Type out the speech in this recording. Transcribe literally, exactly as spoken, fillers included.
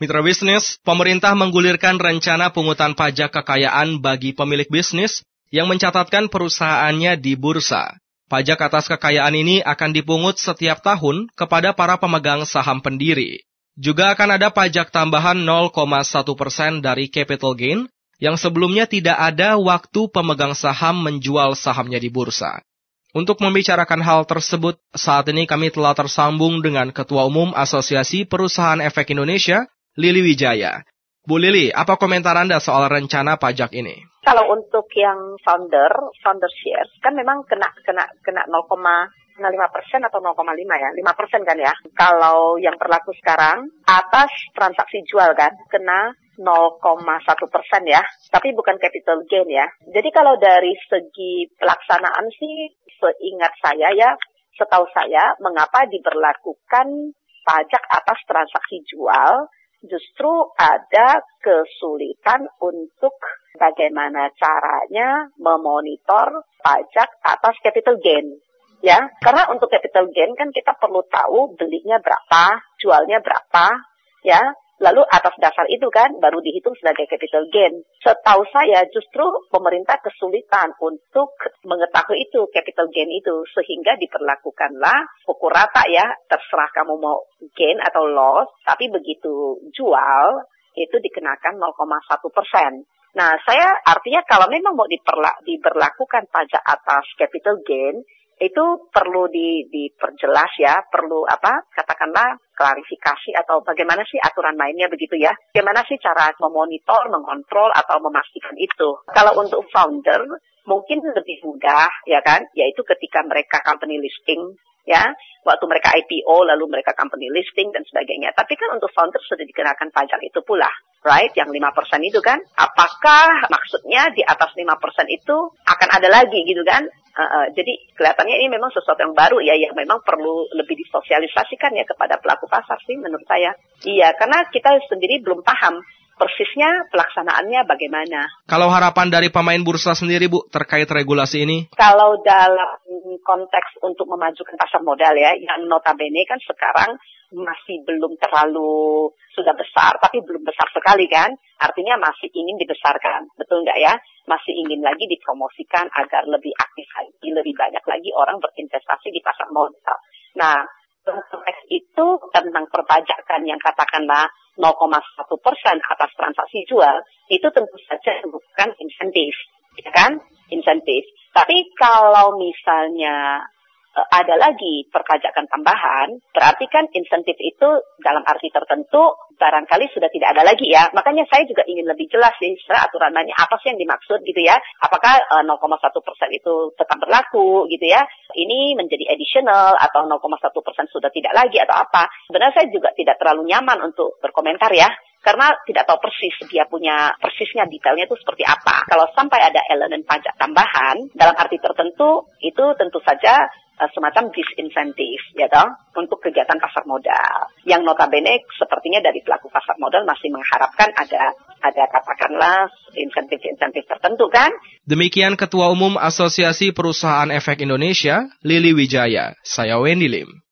Mitra bisnis, pemerintah menggulirkan rencana pungutan pajak kekayaan bagi pemilik bisnis yang mencatatkan perusahaannya di bursa. Pajak atas kekayaan ini akan dipungut setiap tahun kepada para pemegang saham pendiri. Juga akan ada pajak tambahan nol koma satu persen dari capital gain yang sebelumnya tidak ada waktu pemegang saham menjual sahamnya di bursa. Untuk membicarakan hal tersebut, saat ini kami telah tersambung dengan Ketua Umum Asosiasi Perusahaan Efek Indonesia, Lili Wijaya. Bu Lili, apa komentar Anda soal rencana pajak ini? Kalau untuk yang founder, founder shares, kan memang kena kena kena nol koma lima persen atau nol koma lima ya, lima persen kan ya. Kalau yang berlaku sekarang, atas transaksi jual kan, kena nol koma satu persen ya, tapi bukan capital gain ya. Jadi kalau dari segi pelaksanaan sih, seingat saya ya, setahu saya, mengapa diberlakukan pajak atas transaksi jual, justru ada kesulitan untuk bagaimana caranya memonitor pajak atas capital gain. Ya, karena untuk capital gain kan kita perlu tahu belinya berapa, jualnya berapa, ya. Lalu atas dasar itu kan baru dihitung sebagai capital gain. Setahu saya justru pemerintah kesulitan untuk mengetahui itu capital gain itu, sehingga diperlakukanlah pukul rata ya, terserah kamu mau gain atau loss, tapi begitu jual itu dikenakan nol koma satu persen. Nah, saya artinya kalau memang mau diperla- diberlakukan pajak atas capital gain, itu perlu di, diperjelas ya, perlu apa, katakanlah klarifikasi atau bagaimana sih aturan mainnya begitu ya. Bagaimana sih cara memonitor, mengontrol atau memastikan itu. Kalau untuk founder mungkin lebih mudah ya kan, yaitu ketika mereka company listing ya, waktu mereka I P O lalu mereka company listing dan sebagainya. Tapi kan untuk founder sudah dikenakan pajak itu pula, right? Yang lima persen itu kan, apakah maksudnya di atas lima persen itu akan ada lagi gitu kan? Uh, uh, jadi kelihatannya ini memang sesuatu yang baru ya, yang memang perlu lebih disosialisasikan ya kepada pelaku pasar sih menurut saya. Iya, karena kita sendiri belum paham persisnya pelaksanaannya bagaimana. Kalau harapan dari pemain bursa sendiri Bu terkait regulasi ini? Kalau dalam konteks untuk memajukan pasar modal ya, yang notabene kan sekarang masih belum terlalu sudah besar, tapi belum besar sekali kan. Artinya masih ingin dibesarkan, betul nggak ya? Masih ingin lagi dipromosikan agar lebih aktif lagi, lebih banyak lagi orang berinvestasi di pasar modal. Nah, konteks itu tentang perpajakan yang katakanlah nol koma satu persen atas transaksi jual, itu tentu saja bukan insentif, ya kan? Insentif. Tapi kalau misalnya ada lagi perpajakan tambahan, berarti kan insentif itu dalam arti tertentu barangkali sudah tidak ada lagi ya. Makanya saya juga ingin lebih jelas sih, secara aturan mainnya apa sih yang dimaksud gitu ya. Apakah uh, nol koma satu persen itu tetap berlaku gitu ya. Ini menjadi additional atau nol koma satu persen sudah tidak lagi atau apa. Sebenarnya saya juga tidak terlalu nyaman untuk berkomentar ya. Karena tidak tahu persis dia punya persisnya detailnya itu seperti apa. Kalau sampai ada elemen pajak tambahan dalam arti tertentu itu tentu saja uh, semacam disinsentif ya toh untuk kegiatan pasar modal. Yang notabene sepertinya dari pelaku pasar modal masih mengharapkan ada ada katakanlah insentif-insentif tertentu kan. Demikian Ketua Umum Asosiasi Perusahaan Efek Indonesia, Lili Wijaya. Saya Wendy Lim.